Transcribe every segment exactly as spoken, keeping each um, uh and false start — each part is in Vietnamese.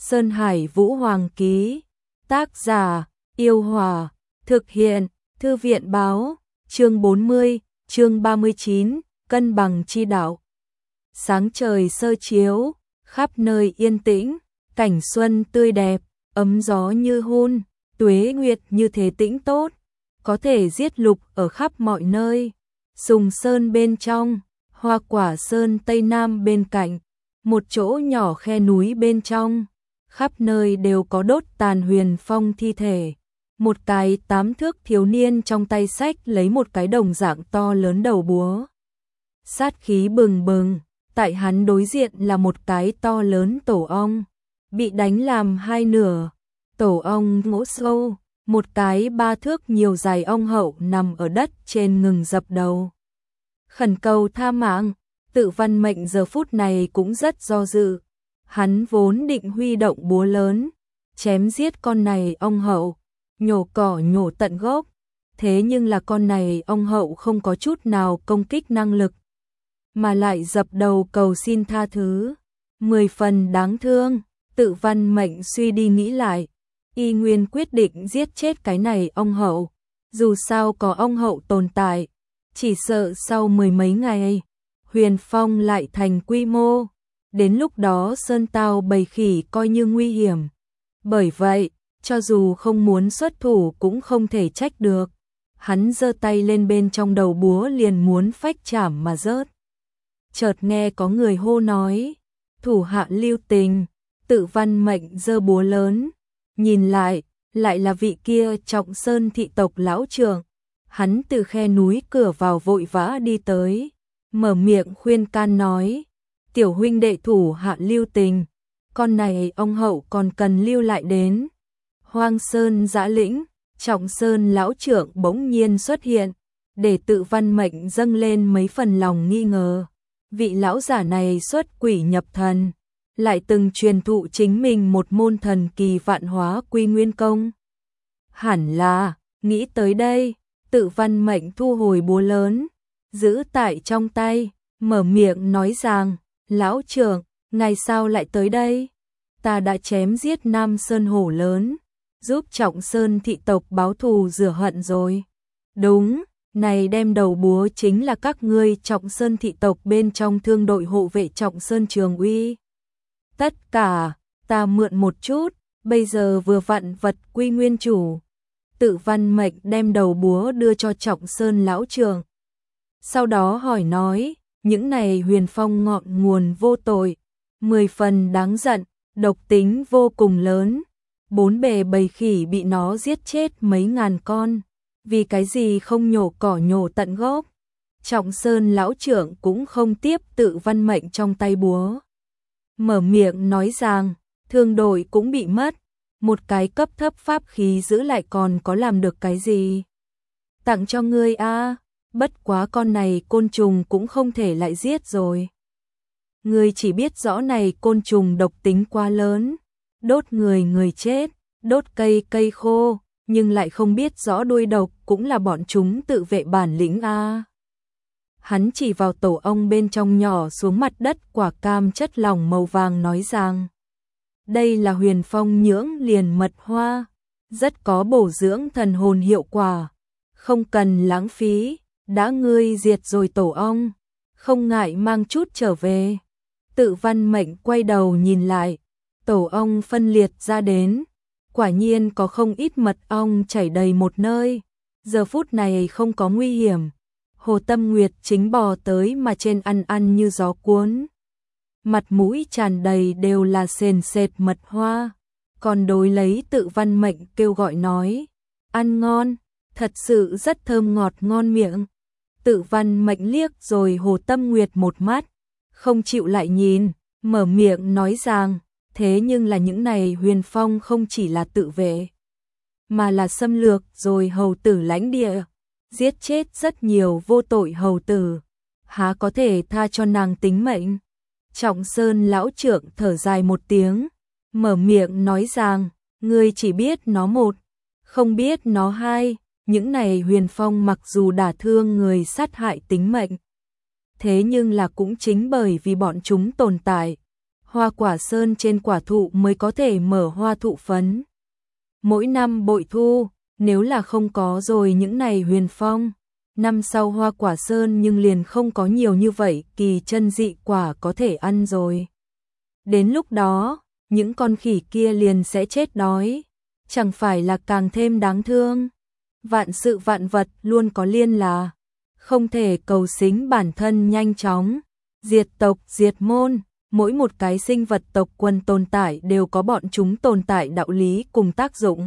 Sơn Hải Vũ Hoàng ký. Tác giả, Yêu Hòa. Thực hiện, Thư viện Báo. Chương bốn mươi, chương ba mươi chín, cân bằng chi đạo. Sáng trời sơ chiếu, khắp nơi yên tĩnh, cảnh xuân tươi đẹp, ấm gió như hun, tuế nguyệt như thế tĩnh tốt, có thể giết lục ở khắp mọi nơi. Sùng Sơn bên trong, Hoa Quả Sơn Tây Nam bên cạnh, một chỗ nhỏ khe núi bên trong, khắp nơi đều có đốt tàn Huyền Phong thi thể. Một cái tám thước thiếu niên trong tay xách lấy một cái đồng dạng to lớn đầu búa. Sát khí bừng bừng, tại hắn đối diện là một cái to lớn tổ ong, bị đánh làm hai nửa. Tổ ong ngỗ sâu, một cái ba thước nhiều dài ong hậu nằm ở đất trên ngừng dập đầu. Khẩn cầu tha mạng, Tự Văn Mệnh giờ phút này cũng rất do dự. Hắn vốn định huy động búa lớn, chém giết con này ong hậu, nhổ cỏ nhổ tận gốc. Thế nhưng là con này ong hậu không có chút nào công kích năng lực, mà lại dập đầu cầu xin tha thứ. Mười phần đáng thương, Tự Văn Mệnh suy đi nghĩ lại, y nguyên quyết định giết chết cái này ong hậu. Dù sao có ong hậu tồn tại, chỉ sợ sau mười mấy ngày, Huyền Phong lại thành quy mô. Đến lúc đó sơn tao bầy khỉ coi như nguy hiểm. Bởi vậy, cho dù không muốn xuất thủ cũng không thể trách được. Hắn giơ tay lên bên trong đầu búa liền muốn phách chảm mà rớt. Chợt nghe có người hô nói, thủ hạ lưu tình. Tự Văn Mệnh giơ búa lớn, nhìn lại, lại là vị kia Trọng Sơn thị tộc lão trưởng. Hắn từ khe núi cửa vào vội vã đi tới, mở miệng khuyên can nói, tiểu huynh đệ thủ hạ lưu tình, con này ông hậu còn cần lưu lại đến. Hoang Sơn Dã Lĩnh, Trọng Sơn lão trưởng bỗng nhiên xuất hiện, để Tự Văn Mệnh dâng lên mấy phần lòng nghi ngờ. Vị lão giả này xuất quỷ nhập thần, lại từng truyền thụ chính mình một môn thần kỳ vạn hóa quy nguyên công. Hẳn là, nghĩ tới đây, Tự Văn Mệnh thu hồi búa lớn, giữ tại trong tay, mở miệng nói rằng, lão trưởng, ngài sao lại tới đây? Ta đã chém giết Nam Sơn hổ lớn, giúp Trọng Sơn thị tộc báo thù rửa hận rồi. Đúng, này đem đầu búa chính là các ngươi Trọng Sơn thị tộc bên trong thương đội hộ vệ Trọng Sơn Trường Uy. Tất cả, ta mượn một chút, bây giờ vừa vặn vật quy nguyên chủ. Tự Văn Mệnh đem đầu búa đưa cho Trọng Sơn lão trưởng. Sau đó hỏi nói, những này Huyền Phong ngọn nguồn vô tội, mười phần đáng giận, độc tính vô cùng lớn. Bốn bề bầy khỉ bị nó giết chết mấy ngàn con, vì cái gì không nhổ cỏ nhổ tận gốc. Trọng Sơn lão trưởng cũng không tiếp Tự Văn Mệnh trong tay búa. Mở miệng nói rằng, thương đội cũng bị mất, một cái cấp thấp pháp khí giữ lại còn có làm được cái gì. Tặng cho ngươi a, bất quá con này côn trùng cũng không thể lại giết rồi. Ngươi chỉ biết rõ này côn trùng độc tính quá lớn, đốt người người chết, đốt cây cây khô, nhưng lại không biết rõ đuôi độc cũng là bọn chúng tự vệ bản lĩnh a. Hắn chỉ vào tổ ong bên trong nhỏ xuống mặt đất quả cam chất lỏng màu vàng nói rằng, đây là Huyền Phong nhưỡng liền mật hoa, rất có bổ dưỡng thần hồn hiệu quả, không cần lãng phí, đã ngươi diệt rồi tổ ong, không ngại mang chút trở về. Tự Văn Mệnh quay đầu nhìn lại, tổ ong phân liệt ra đến, quả nhiên có không ít mật ong chảy đầy một nơi, giờ phút này không có nguy hiểm. Hồ Tâm Nguyệt chính bò tới mà trên ăn ăn như gió cuốn. Mặt mũi tràn đầy đều là sền sệt mật hoa, còn đối lấy Tự Văn Mệnh kêu gọi nói, ăn ngon, thật sự rất thơm ngọt ngon miệng. Tự Văn Mệnh liếc rồi Hồ Tâm Nguyệt một mắt, không chịu lại nhìn, mở miệng nói rằng, thế nhưng là những này Huyền Phong không chỉ là tự vệ, mà là xâm lược rồi hầu tử lãnh địa, giết chết rất nhiều vô tội hầu tử, há có thể tha cho nàng tính mệnh. Trọng Sơn lão trưởng thở dài một tiếng, mở miệng nói rằng, ngươi chỉ biết nó một, không biết nó hai. Những này Huyền Phong mặc dù đả thương người sát hại tính mệnh, thế nhưng là cũng chính bởi vì bọn chúng tồn tại, hoa quả sơn trên quả thụ mới có thể mở hoa thụ phấn. Mỗi năm bội thu, nếu là không có rồi những này huyền phong, năm sau hoa quả sơn nhưng liền không có nhiều như vậy kỳ chân dị quả có thể ăn rồi. Đến lúc đó, những con khỉ kia liền sẽ chết đói, chẳng phải là càng thêm đáng thương. Vạn sự vạn vật luôn có liên là, không thể cầu xính bản thân nhanh chóng, diệt tộc diệt môn, mỗi một cái sinh vật tộc quần tồn tại đều có bọn chúng tồn tại đạo lý cùng tác dụng.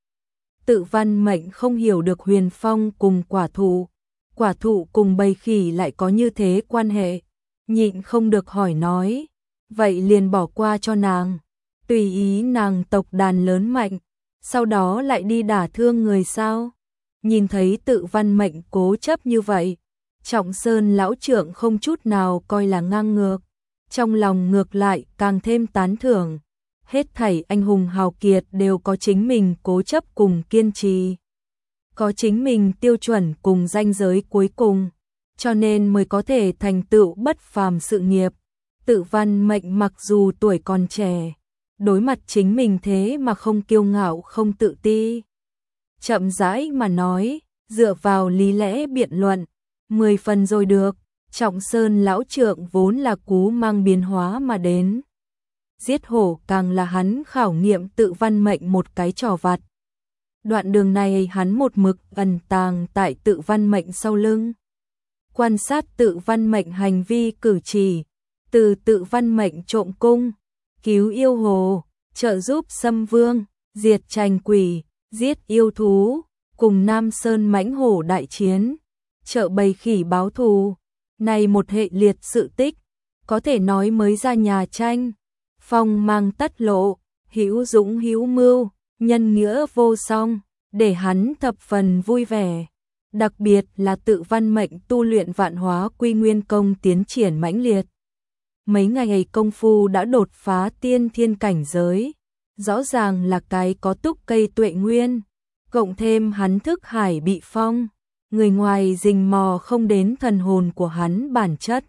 Tự Văn Mệnh không hiểu được huyền phong cùng quả thụ, quả thụ cùng bầy khỉ lại có như thế quan hệ, nhịn không được hỏi nói, vậy liền bỏ qua cho nàng, tùy ý nàng tộc đàn lớn mạnh, sau đó lại đi đả thương người sao? Nhìn thấy Tự Văn Mệnh cố chấp như vậy, Trọng Sơn lão trưởng không chút nào coi là ngang ngược, trong lòng ngược lại càng thêm tán thưởng. Hết thảy anh hùng hào kiệt đều có chính mình cố chấp cùng kiên trì, có chính mình tiêu chuẩn cùng ranh giới cuối cùng, cho nên mới có thể thành tựu bất phàm sự nghiệp. Tự Văn Mệnh mặc dù tuổi còn trẻ, đối mặt chính mình thế mà không kiêu ngạo không tự ti. Chậm rãi mà nói, dựa vào lý lẽ biện luận, mười phần rồi được. Trọng Sơn lão trượng vốn là cú mang biến hóa mà đến. Giết hổ càng là hắn khảo nghiệm Tự Văn Mệnh một cái trò vặt. Đoạn đường này hắn một mực ẩn tàng tại Tự Văn Mệnh sau lưng. Quan sát Tự Văn Mệnh hành vi cử chỉ, từ Tự Văn Mệnh trộm cung, cứu yêu hồ, trợ giúp xâm vương, diệt trành quỷ, giết yêu thú, cùng Nam Sơn mãnh hổ đại chiến, trợ bầy khỉ báo thù. Này một hệ liệt sự tích, có thể nói mới ra nhà tranh, phong mang tất lộ, hữu dũng hữu mưu, nhân nghĩa vô song, để hắn thập phần vui vẻ. Đặc biệt là Tự Văn Mệnh tu luyện Vạn Hóa Quy Nguyên công tiến triển mãnh liệt. Mấy ngày công phu đã đột phá tiên thiên cảnh giới, rõ ràng là cái có túc cây tuệ nguyên, cộng thêm hắn thức hải bị phong. Người ngoài rình mò không đến thần hồn của hắn bản chất.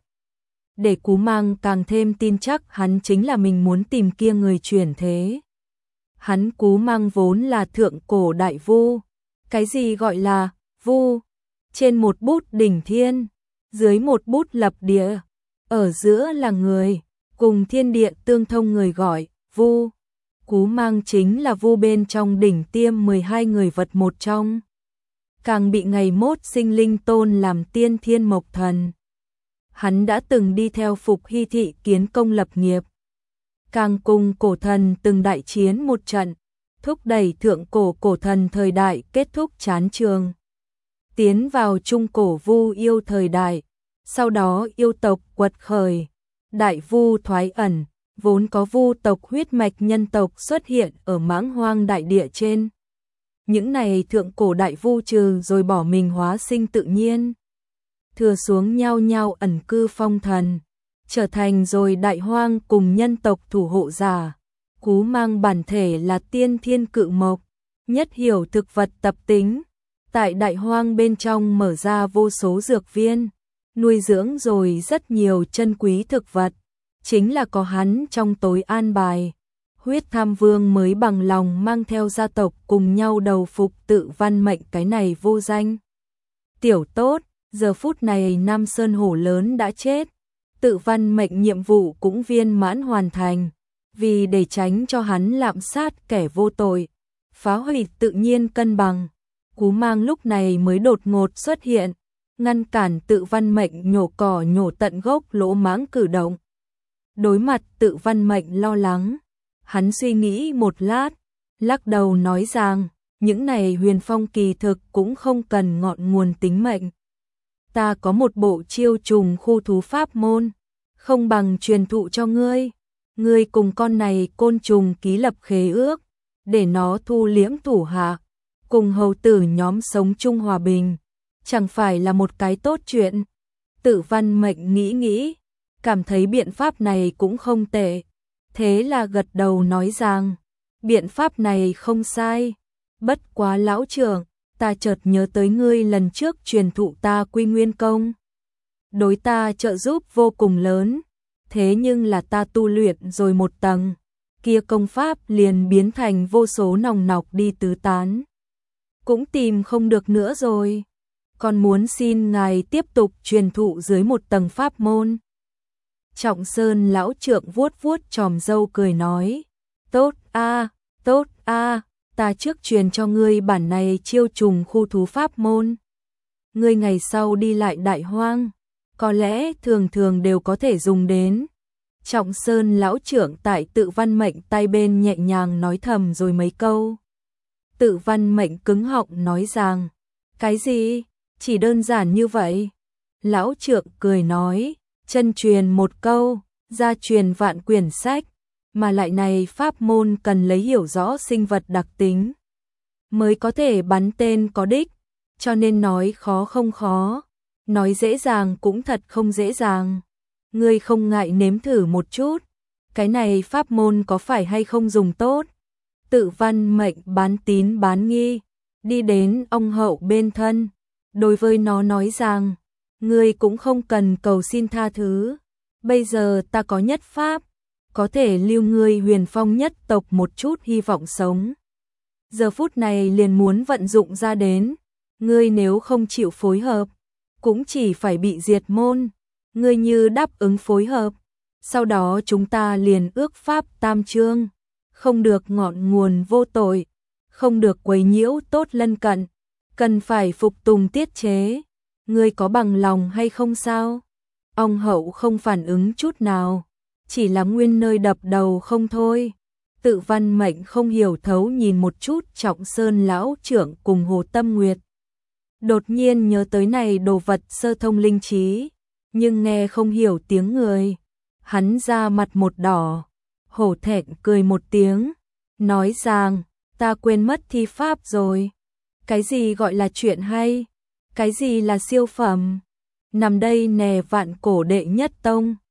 Để Cú Mang càng thêm tin chắc hắn chính là mình muốn tìm kia người chuyển thế. Hắn Cú Mang vốn là thượng cổ đại vu. Cái gì gọi là vu? Trên một bút đỉnh thiên, dưới một bút lập địa, ở giữa là người, cùng thiên địa tương thông người gọi vu. Cú Mang chính là vu bên trong đỉnh tiêm mười hai người vật một trong. Càng bị ngày mốt sinh linh tôn làm tiên thiên mộc thần. Hắn đã từng đi theo Phục Hy thị kiến công lập nghiệp. Càng cùng cổ thần từng đại chiến một trận, thúc đẩy thượng cổ cổ thần thời đại kết thúc chán trường. Tiến vào trung cổ vu yêu thời đại, sau đó yêu tộc quật khởi, đại vu thoái ẩn, vốn có vu tộc huyết mạch nhân tộc xuất hiện ở mãng hoang đại địa trên. Những này thượng cổ đại vu trừ rồi bỏ mình hóa sinh tự nhiên, thừa xuống nhau nhau ẩn cư phong thần, trở thành rồi đại hoang cùng nhân tộc thủ hộ giả. Cú Mang bản thể là tiên thiên cự mộc, nhất hiểu thực vật tập tính, tại đại hoang bên trong mở ra vô số dược viên, nuôi dưỡng rồi rất nhiều chân quý thực vật, chính là có hắn trong tối an bài. Huyết Tham Vương mới bằng lòng mang theo gia tộc cùng nhau đầu phục Tự Văn Mệnh cái này vô danh tiểu tốt. Giờ phút này Nam Sơn hổ lớn đã chết, Tự Văn Mệnh nhiệm vụ cũng viên mãn hoàn thành. Vì để tránh cho hắn lạm sát kẻ vô tội, phá hủy tự nhiên cân bằng, Cú Mang lúc này mới đột ngột xuất hiện, ngăn cản Tự Văn Mệnh nhổ cỏ nhổ tận gốc lỗ mãng cử động. Đối mặt Tự Văn Mệnh lo lắng, hắn suy nghĩ một lát, lắc đầu nói rằng, những này huyền phong kỳ thực cũng không cần ngọn nguồn tính mệnh. Ta có một bộ chiêu trùng khu thú pháp môn, không bằng truyền thụ cho ngươi. Ngươi cùng con này côn trùng ký lập khế ước, để nó thu liễm thủ hạ, cùng hầu tử nhóm sống chung hòa bình, chẳng phải là một cái tốt chuyện. Tự Văn Mệnh nghĩ nghĩ, cảm thấy biện pháp này cũng không tệ, thế là gật đầu nói rằng, biện pháp này không sai, bất quá lão trưởng, ta chợt nhớ tới ngươi lần trước truyền thụ ta Quy Nguyên công, đối ta trợ giúp vô cùng lớn, thế nhưng là ta tu luyện rồi một tầng, kia công pháp liền biến thành vô số nòng nọc đi tứ tán. Cũng tìm không được nữa rồi. Còn muốn xin ngài tiếp tục truyền thụ dưới một tầng pháp môn. Trọng Sơn lão trượng vuốt vuốt chòm râu cười nói, tốt a, tốt a, ta trước truyền cho ngươi bản này chiêu trùng khu thú pháp môn. Ngươi ngày sau đi lại đại hoang, có lẽ thường thường đều có thể dùng đến. Trọng Sơn lão trưởng tại Tự Văn Mệnh tay bên nhẹ nhàng nói thầm rồi mấy câu. Tự Văn Mệnh cứng họng nói rằng, cái gì? Chỉ đơn giản như vậy. Lão trượng cười nói, chân truyền một câu, gia truyền vạn quyển sách, mà lại này pháp môn cần lấy hiểu rõ sinh vật đặc tính, mới có thể bắn tên có đích, cho nên nói khó không khó, nói dễ dàng cũng thật không dễ dàng. Ngươi không ngại nếm thử một chút, cái này pháp môn có phải hay không dùng tốt? Tự Văn Mệnh bán tín bán nghi, đi đến ông hậu bên thân, đối với nó nói rằng, ngươi cũng không cần cầu xin tha thứ, bây giờ ta có nhất pháp, có thể lưu ngươi Huyền Phong nhất tộc một chút hy vọng sống. Giờ phút này liền muốn vận dụng ra đến, ngươi nếu không chịu phối hợp, cũng chỉ phải bị diệt môn, ngươi như đáp ứng phối hợp, sau đó chúng ta liền ước pháp tam chương, không được ngọn nguồn vô tội, không được quấy nhiễu tốt lân cận, cần phải phục tùng tiết chế, ngươi có bằng lòng hay không sao? Ông hậu không phản ứng chút nào, chỉ là nguyên nơi đập đầu không thôi. Tự Văn Mệnh không hiểu thấu nhìn một chút Trọng Sơn lão trưởng cùng Hồ Tâm Nguyệt. Đột nhiên nhớ tới này đồ vật sơ thông linh trí, nhưng nghe không hiểu tiếng người. Hắn ra mặt một đỏ, hổ thẹn cười một tiếng, nói rằng, ta quên mất thi pháp rồi. Cái gì gọi là chuyện hay? Cái gì là siêu phẩm? Nằm đây nè vạn cổ đệ nhất tông.